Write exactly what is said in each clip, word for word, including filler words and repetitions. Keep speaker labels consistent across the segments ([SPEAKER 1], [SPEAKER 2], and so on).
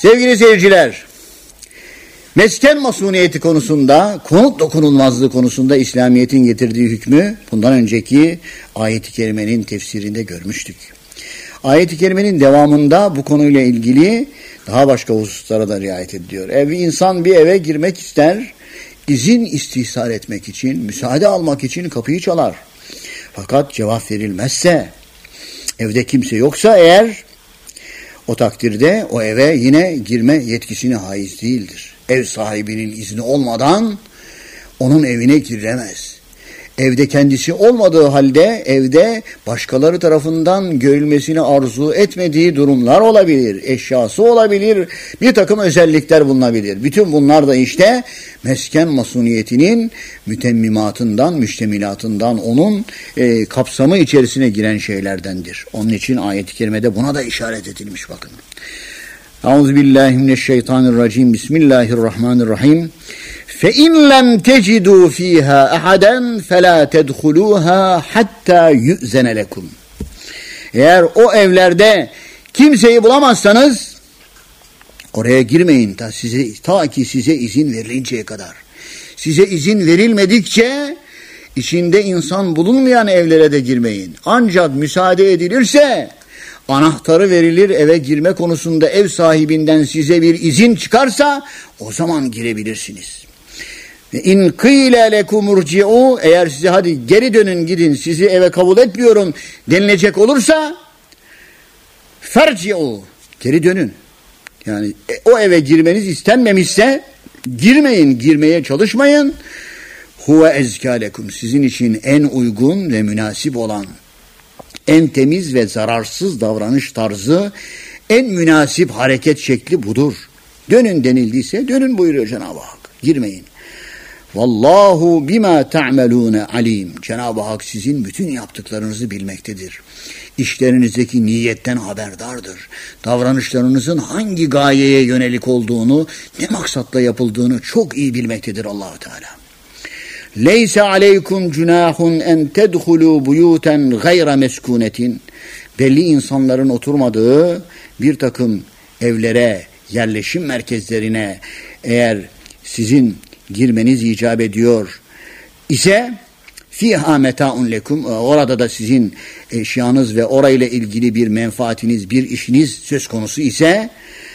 [SPEAKER 1] Sevgili seyirciler, mesken masuniyeti konusunda, konut dokunulmazlığı konusunda İslamiyet'in getirdiği hükmü bundan önceki ayet-i kerimenin tefsirinde görmüştük. Ayet-i kerimenin devamında bu konuyla ilgili daha başka hususlara da riayet ediyor. Ev, insan bir eve girmek ister, izin istihsal etmek için, müsaade almak için kapıyı çalar. Fakat cevap verilmezse, evde kimse yoksa eğer, o takdirde o eve yine girme yetkisine haiz değildir. Ev sahibinin izni olmadan onun evine giremez. Evde kendisi olmadığı halde evde başkaları tarafından görülmesini arzu etmediği durumlar olabilir. Eşyası olabilir. Bir takım özellikler bulunabilir. Bütün bunlar da işte mesken masuniyetinin mütemmimatından, müştemilatından, onun e, kapsamı içerisine giren şeylerdendir. Onun için ayet-i kerimede buna da işaret edilmiş bakın. Euzubillahimineşşeytanirracim. Bismillahirrahmanirrahim. فَاِنْ لَمْ تَجِدُوا ف۪يهَا اَحَدًا فَلَا تَدْخُلُوهَا حَتَّى يُؤْزَنَ لَكُمْ. Eğer o evlerde kimseyi bulamazsanız oraya girmeyin ta, size, ta ki size izin verilinceye kadar. Size izin verilmedikçe içinde insan bulunmayan evlere de girmeyin. Ancak müsaade edilirse, anahtarı verilir, eve girme konusunda ev sahibinden size bir izin çıkarsa o zaman girebilirsiniz. İn kıyle lekum urci'u, eğer size hadi geri dönün gidin, sizi eve kabul etmiyorum denilecek olursa ferci'u, geri dönün. Yani o eve girmeniz istenmemişse girmeyin, girmeye çalışmayın. Huve ezkâ lekum, sizin için en uygun ve münasip olan, en temiz ve zararsız davranış tarzı, en münasip hareket şekli budur. Dönün denildiyse dönün buyuruyor Cenab-ı Hak. Girmeyin. Vallahu bima ta'melûne alim. Cenab-ı Hak sizin bütün yaptıklarınızı bilmektedir. İşlerinizdeki niyetten haberdardır. Davranışlarınızın hangi gayeye yönelik olduğunu, ne maksatla yapıldığını çok iyi bilmektedir Allah-u Teala. Leyse aleykum cunahun en tedhulu buyuten gayra meskunetin. Belli insanların oturmadığı bir takım evlere, yerleşim merkezlerine eğer sizin girmeniz icap ediyor ise fiha metaun lekum, orada da sizin eşyanız ve orayla ilgili bir menfaatiniz, bir işiniz söz konusu ise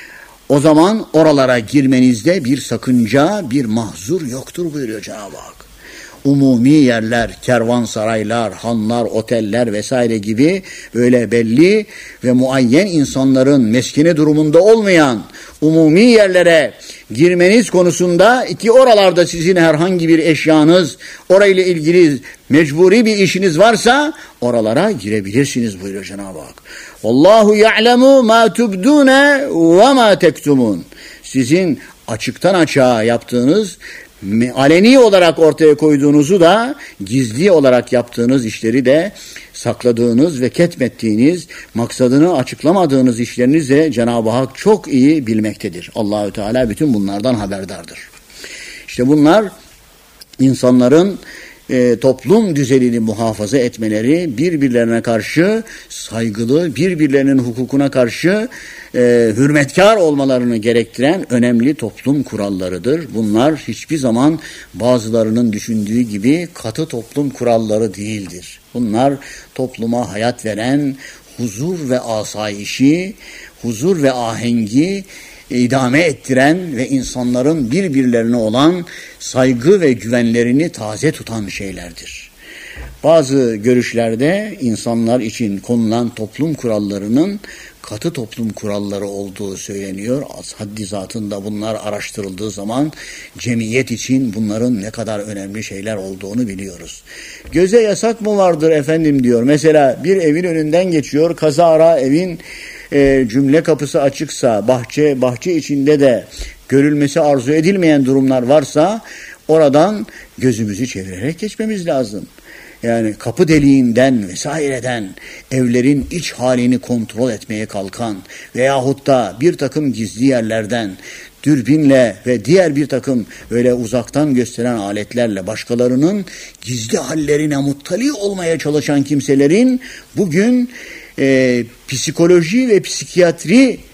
[SPEAKER 1] o zaman oralara girmenizde bir sakınca, bir mahzur yoktur buyuruyor Cenab-ı Hak. Umumi yerler, kervansaraylar, hanlar, oteller vesaire gibi böyle belli ve muayyen insanların meskeni durumunda olmayan umumi yerlere girmeniz konusunda ki oralarda sizin herhangi bir eşyanız, orayla ilgili mecburi bir işiniz varsa oralara girebilirsiniz buyuruyor Cenab-ı Hak. Vallahu ya'lemu ma tubdune ve ma tektumun. Sizin açıktan açığa yaptığınız, aleni olarak ortaya koyduğunuzu da, gizli olarak yaptığınız işleri de, sakladığınız ve ketmettiğiniz, maksadını açıklamadığınız işlerinizi de Cenab-ı Hak çok iyi bilmektedir. Allahü Teala bütün bunlardan haberdardır. İşte bunlar insanların e, toplum düzenini muhafaza etmeleri, birbirlerine karşı saygılı, birbirlerinin hukukuna karşı e, hürmetkar olmalarını gerektiren önemli toplum kurallarıdır. Bunlar hiçbir zaman bazılarının düşündüğü gibi katı toplum kuralları değildir. Bunlar topluma hayat veren, huzur ve asayişi, huzur ve ahengi idame ettiren ve insanların birbirlerine olan saygı ve güvenlerini taze tutan şeylerdir. Bazı görüşlerde insanlar için konulan toplum kurallarının katı toplum kuralları olduğu söyleniyor. Haddi zatında bunlar araştırıldığı zaman cemiyet için bunların ne kadar önemli şeyler olduğunu biliyoruz. Göze yasak mı vardır efendim diyor. Mesela bir evin önünden geçiyor, kazara evin e, cümle kapısı açıksa, bahçe bahçe içinde de görülmesi arzu edilmeyen durumlar varsa oradan gözümüzü çevirerek geçmemiz lazım. Yani kapı deliğinden vesaireden evlerin iç halini kontrol etmeye kalkan veyahut da bir takım gizli yerlerden dürbinle ve diğer bir takım öyle uzaktan gösteren aletlerle başkalarının gizli hallerine muttali olmaya çalışan kimselerin bugün e, psikoloji ve psikiyatri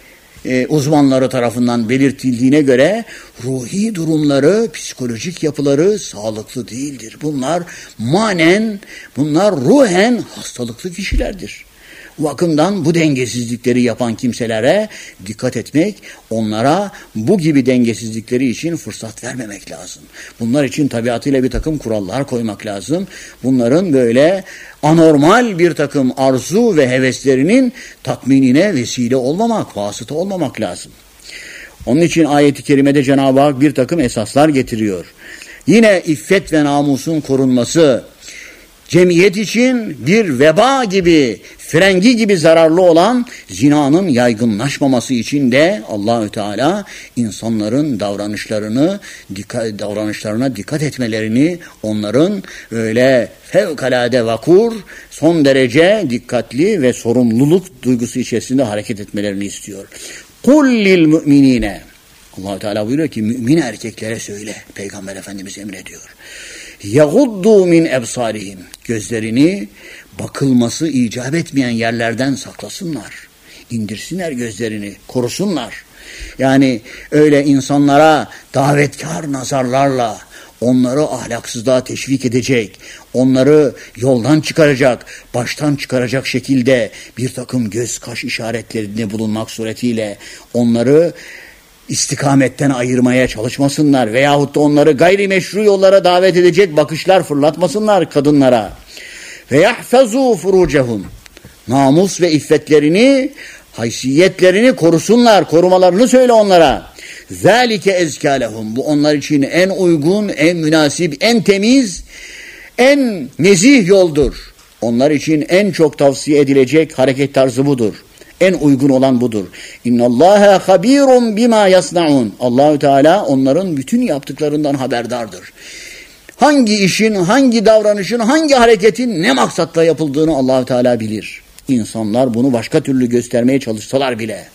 [SPEAKER 1] e, uzmanları tarafından belirtildiğine göre ruhi durumları, psikolojik yapıları sağlıklı değildir. Bunlar manen, bunlar ruhen hastalıklı kişilerdir. Bu bakımdan bu dengesizlikleri yapan kimselere dikkat etmek, onlara bu gibi dengesizlikleri için fırsat vermemek lazım. Bunlar için tabiatıyla bir takım kurallar koymak lazım. Bunların böyle anormal bir takım arzu ve heveslerinin tatminine vesile olmamak, vasıta olmamak lazım. Onun için ayet-i kerimede Cenab-ı Hak bir takım esaslar getiriyor. Yine iffet ve namusun korunması, cemiyet için bir veba gibi, frengi gibi zararlı olan zinanın yaygınlaşmaması için de Allahü Teala insanların davranışlarını, dikkat, davranışlarına dikkat etmelerini, onların öyle fevkalade vakur, son derece dikkatli ve sorumluluk duygusu içerisinde hareket etmelerini istiyor. Kul lil müminine. Allahü Teala buyuruyor ki mümin erkeklere söyle. Peygamber Efendimiz emrediyor. يَغُضُّوا مِنْ اَبْصَارِهِمْ Gözlerini bakılması icap etmeyen yerlerden saklasınlar. İndirsinler gözlerini, korusunlar. Yani öyle insanlara davetkar nazarlarla onları ahlaksızlığa teşvik edecek, onları yoldan çıkaracak, baştan çıkaracak şekilde bir takım göz kaş işaretlerinde bulunmak suretiyle onları istikametten ayırmaya çalışmasınlar veyahut da onları gayrimeşru yollara davet edecek bakışlar fırlatmasınlar kadınlara. Ve yahfazu furucehum namus ve iffetlerini, haysiyetlerini korusunlar, korumalarını söyle onlara. Zalike ezkalehum bu onlar için en uygun, en münasip, en temiz, en nezih yoldur. Onlar için en çok tavsiye edilecek hareket tarzı budur. En uygun olan budur. İnnallâhe habîrun bimâ yasnaun. Allahü Teala onların bütün yaptıklarından haberdardır. Hangi işin, hangi davranışın, hangi hareketin ne maksatla yapıldığını Allahü Teala bilir. İnsanlar bunu başka türlü göstermeye çalışsalar bile.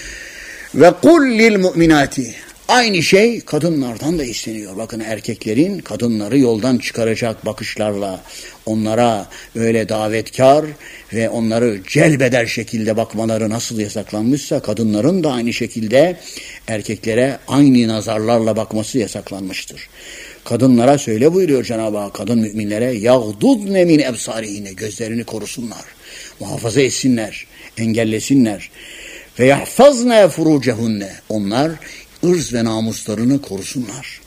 [SPEAKER 1] Ve kul lil mu'minati. Aynı şey kadınlardan da isteniyor. Bakın erkeklerin kadınları yoldan çıkaracak bakışlarla onlara öyle davetkar ve onları celbeder şekilde bakmaları nasıl yasaklanmışsa kadınların da aynı şekilde erkeklere aynı nazarlarla bakması yasaklanmıştır. Kadınlara söyle buyuruyor Cenab-ı Hak, kadın müminlere yağdudne min ebsarihine gözlerini korusunlar, muhafaza etsinler, engellesinler. Ve yahfazne furucehunne onlar ırz ve namuslarını korusunlar.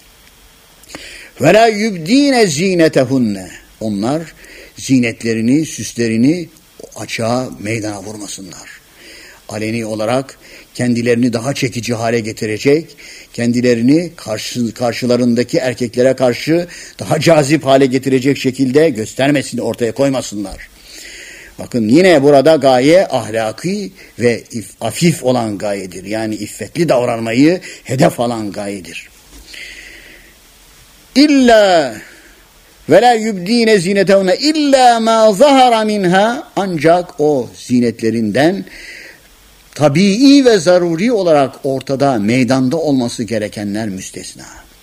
[SPEAKER 1] Ve la yubdine zinetehunne onlar zinetlerini, süslerini açığa, meydana vurmasınlar. Aleni olarak kendilerini daha çekici hale getirecek, kendilerini karşı, karşılarındaki erkeklere karşı daha cazip hale getirecek şekilde göstermesin, ortaya koymasınlar. Bakın yine burada gaye ahlaki ve afif olan gayedir. Yani iffetli davranmayı hedef alan gayedir. İlla ve la yubdine zinetehunne illa ma zahara minha ancak o zinetlerinden tabii ve zaruri olarak ortada, meydanda olması gerekenler müstesna.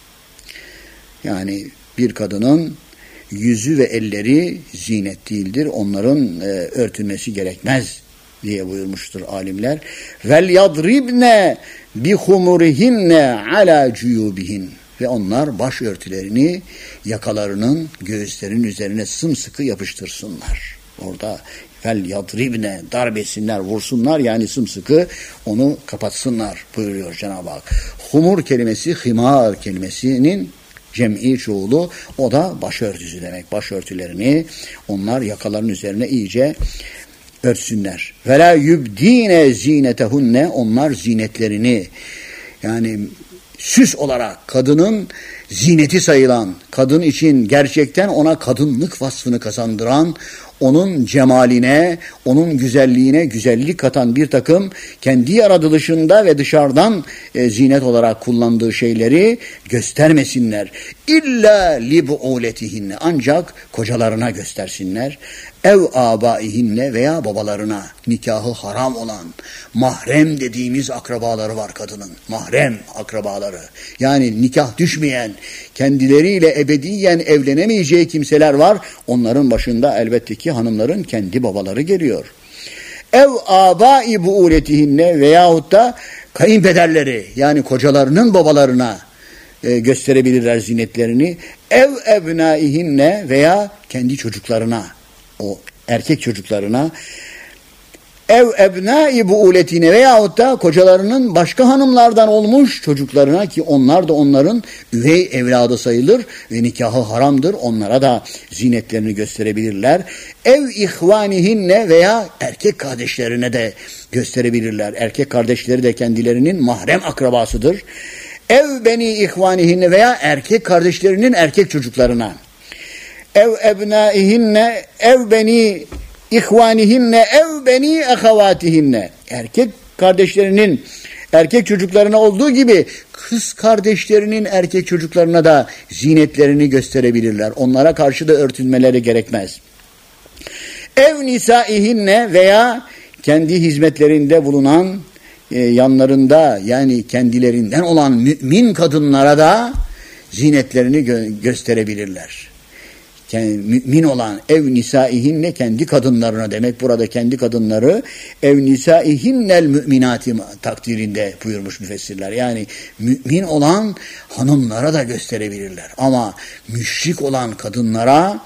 [SPEAKER 1] Yani bir kadının yüzü ve elleri zinet değildir. Onların e, örtülmesi gerekmez diye buyurmuştur alimler. Vel yadribne bi humurihinne ala cuyubihin ve onlar başörtülerini yakalarının, göğüslerinin üzerine sımsıkı yapıştırsınlar. Orada vel yadribne darbesinler, vursunlar yani sımsıkı onu kapatsınlar buyuruyor Cenab-ı Hak. Humur kelimesi himar kelimesinin cem'i çoğulu, o da başörtüsü demek. Başörtülerini onlar yakaların üzerine iyice örtsünler. Ve la yubdine zinetehunne onlar zinetlerini yani süs olarak kadının zineti sayılan, kadın için gerçekten ona kadınlık vasfını kazandıran, onun cemaline, onun güzelliğine güzellik katan bir takım kendi yaratılışında ve dışarıdan e, zinet olarak kullandığı şeyleri göstermesinler. İlla li bu'uletihinne ancak kocalarına göstersinler. Ev abaihinne veya babalarına nikahı haram olan mahrem dediğimiz akrabaları var kadının. Mahrem akrabaları. Yani nikah düşmeyen, kendileriyle ebediyen evlenemeyeceği kimseler var. Onların başında elbette ki hanımların kendi babaları geliyor. Ev abai buuletihinne veyahut da kayınpederleri yani kocalarının babalarına e, gösterebilirler zinetlerini. Ev ebnaihinne veya kendi çocuklarına, o erkek çocuklarına, ev ebnai buuletine veyahut da kocalarının başka hanımlardan olmuş çocuklarına, ki onlar da onların üvey evladı sayılır ve nikahı haramdır. Onlara da zinetlerini gösterebilirler. Ev ihvanihinne veya erkek kardeşlerine de gösterebilirler. Erkek kardeşleri de kendilerinin mahrem akrabasıdır. Ev beni ihvanihinne veya erkek kardeşlerinin erkek çocuklarına. Ev ebnaihinne ev beni İhvanihinne ev beni ehavatihinne, erkek kardeşlerinin erkek çocuklarına olduğu gibi kız kardeşlerinin erkek çocuklarına da zinetlerini gösterebilirler. Onlara karşı da örtünmeleri gerekmez. Ev nisaihinne veya kendi hizmetlerinde bulunan e, yanlarında yani kendilerinden olan mümin kadınlara da zinetlerini gö- gösterebilirler. Yani mümin olan ev nisaihinne kendi kadınlarına demek, burada kendi kadınları ev nisaihinnel müminati takdirinde buyurmuş müfessirler. Yani mümin olan hanımlara da gösterebilirler. Ama müşrik olan kadınlara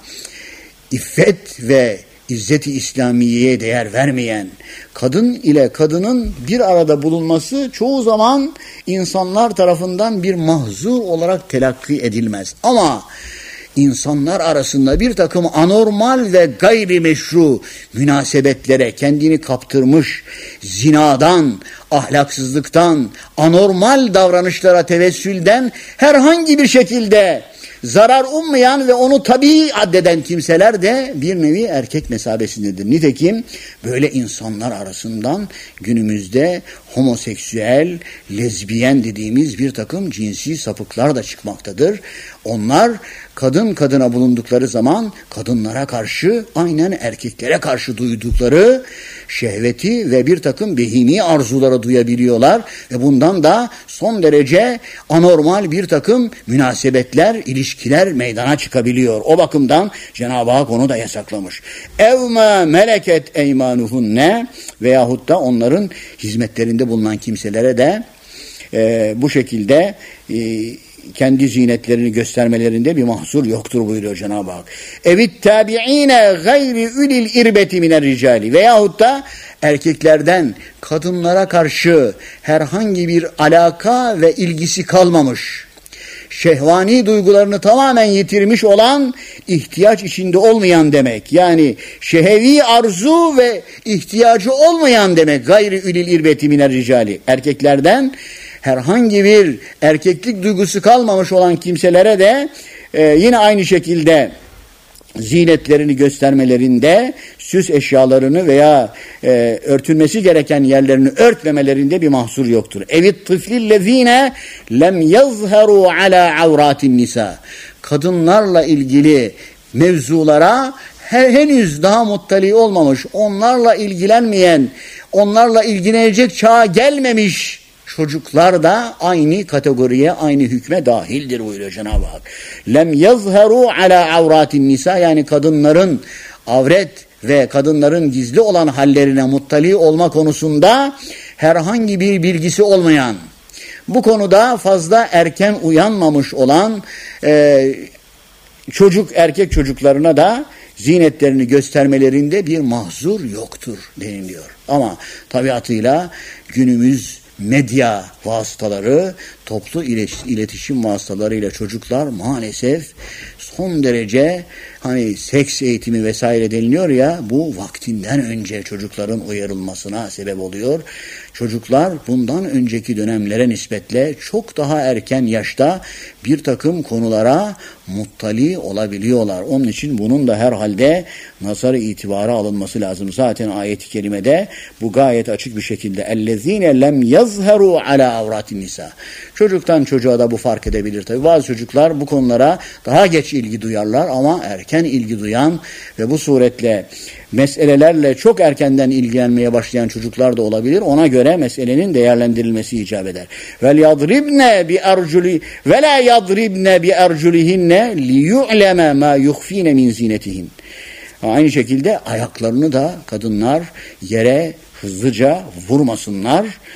[SPEAKER 1] iffet ve İzzet-i İslamiye'ye değer vermeyen, kadın ile kadının bir arada bulunması çoğu zaman insanlar tarafından bir mahzur olarak telakki edilmez. Ama İnsanlar arasında bir takım anormal ve gayrimeşru münasebetlere kendini kaptırmış, zinadan, ahlaksızlıktan, anormal davranışlara tevessülden herhangi bir şekilde zarar ummayan ve onu tabii addeden kimseler de bir nevi erkek mesabesindedir. Nitekim böyle insanlar arasından günümüzde homoseksüel, lezbiyen dediğimiz bir takım cinsi sapıklar da çıkmaktadır. Onlar kadın kadına bulundukları zaman kadınlara karşı aynen erkeklere karşı duydukları şehveti ve bir takım behimi arzuları duyabiliyorlar ve bundan da son derece anormal bir takım münasebetler, ilişkiler meydana çıkabiliyor. O bakımdan Cenab-ı Hak onu da yasaklamış. Evme meleket eymanuhunne veyahut da onların hizmetlerinde bulunan kimselere de e, bu şekilde e, kendi zinetlerini göstermelerinde bir mahsur yoktur buyuruyor Cenab-ı Hak. Evit tabi'ine gayri ulil irbeti miner ricali veyahut da erkeklerden kadınlara karşı herhangi bir alaka ve ilgisi kalmamış, şehvani duygularını tamamen yitirmiş olan, ihtiyaç içinde olmayan demek. Yani şehevi arzu ve ihtiyacı olmayan demek. Gayri ulil irbeti miner ricali. Erkeklerden herhangi bir erkeklik duygusu kalmamış olan kimselere de e, yine aynı şekilde zinetlerini göstermelerinde, süs eşyalarını veya e, örtülmesi gereken yerlerini örtmemelerinde bir mahsur yoktur. Evit tıflillezine lem yazharu ala avratin nisa. Kadınlarla ilgili mevzulara henüz daha muttali olmamış, onlarla ilgilenmeyen, onlarla ilgilenecek çağa gelmemiş çocuklar da aynı kategoriye, aynı hükme dahildir buyuruyor Cenab-ı Hak. Lem yazharu ala avratin nisa, yani kadınların avret ve kadınların gizli olan hallerine muttali olma konusunda herhangi bir bilgisi olmayan, bu konuda fazla erken uyanmamış olan e, çocuk erkek çocuklarına da zinetlerini göstermelerinde bir mahzur yoktur deniliyor. Ama tabiatıyla günümüz medya vasıtaları, toplu iletişim vasıtalarıyla çocuklar maalesef son derece hani seks eğitimi vesaire deniliyor ya, bu vaktinden önce çocukların uyarılmasına sebep oluyor. Çocuklar bundan önceki dönemlere nispetle çok daha erken yaşta bir takım konulara muttali olabiliyorlar. Onun için bunun da herhalde nazar itibara alınması lazım. Zaten ayet-i kerimede bu gayet açık bir şekilde اَلَّذ۪ينَ lem yazharu ala avratin nisa. Çocuktan çocuğa da bu fark edebilir tabii. Bazı çocuklar bu konulara daha geç ilgi duyarlar ama erken ilgi duyan ve bu suretle meselelerle çok erkenden ilgilenmeye başlayan çocuklar da olabilir. Ona göre meselenin değerlendirilmesi icap eder. Vel yadribne bi arjuli ve la yadribne bi arjulihinne li yu'leme ma yukhfine min zinetihin. Aynı şekilde ayaklarını da kadınlar yere hızlıca vurmasınlar.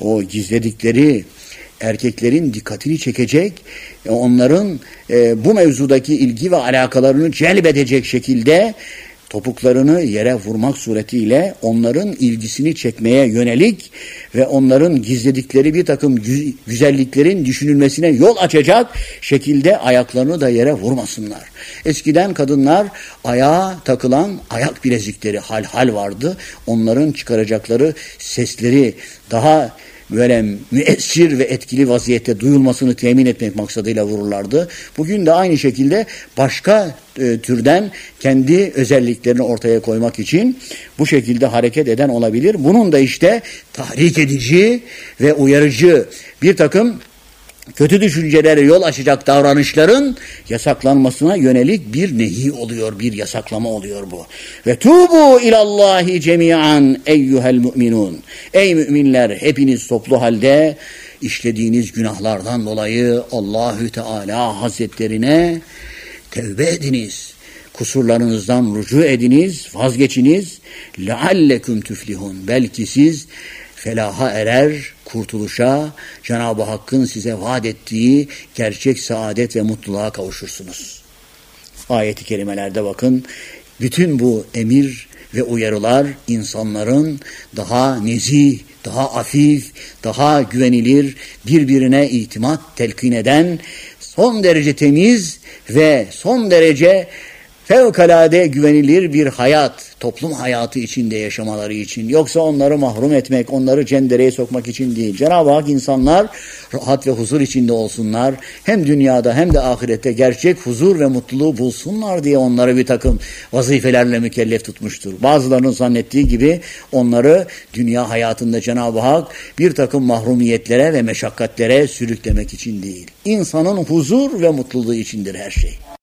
[SPEAKER 1] o gizledikleri erkeklerin dikkatini çekecek, onların e, bu mevzudaki ilgi ve alakalarını celbedecek şekilde topuklarını yere vurmak suretiyle onların ilgisini çekmeye yönelik ve onların gizledikleri bir takım güzelliklerin düşünülmesine yol açacak şekilde ayaklarını da yere vurmasınlar. Eskiden kadınlar ayağa takılan ayak bilezikleri hal hal vardı. Onların çıkaracakları sesleri daha böyle müessir ve etkili vaziyette duyulmasını temin etmek maksadıyla vururlardı. Bugün de aynı şekilde başka e, türden kendi özelliklerini ortaya koymak için bu şekilde hareket eden olabilir. Bunun da işte tahrik edici ve uyarıcı bir takım kötü düşüncelere yol açacak davranışların yasaklanmasına yönelik bir nehi oluyor, bir yasaklama oluyor bu. Ve tubu ilallahi cemian eyyuhel mu'minun. Ey müminler, hepiniz toplu halde işlediğiniz günahlardan dolayı Allahü Teala Hazretlerine tevbe ediniz. Kusurlarınızdan rücu ediniz, vazgeçiniz. Leallekum tuflihun. Belki siz felaha erer, kurtuluşa, Cenab-ı Hakk'ın size vaat ettiği gerçek saadet ve mutluluğa kavuşursunuz. Ayet-i kerimelerde bakın, bütün bu emir ve uyarılar insanların daha nezih, daha afif, daha güvenilir, birbirine itimat telkin eden, son derece temiz ve son derece fevkalade güvenilir bir hayat, toplum hayatı içinde yaşamaları için. Yoksa onları mahrum etmek, onları cendereye sokmak için değil. Cenab-ı Hak insanlar rahat ve huzur içinde olsunlar. Hem dünyada hem de ahirette gerçek huzur ve mutluluğu bulsunlar diye onları bir takım vazifelerle mükellef tutmuştur. Bazılarının zannettiği gibi onları dünya hayatında Cenab-ı Hak bir takım mahrumiyetlere ve meşakkatlere sürüklemek için değil. İnsanın huzur ve mutluluğu içindir her şey.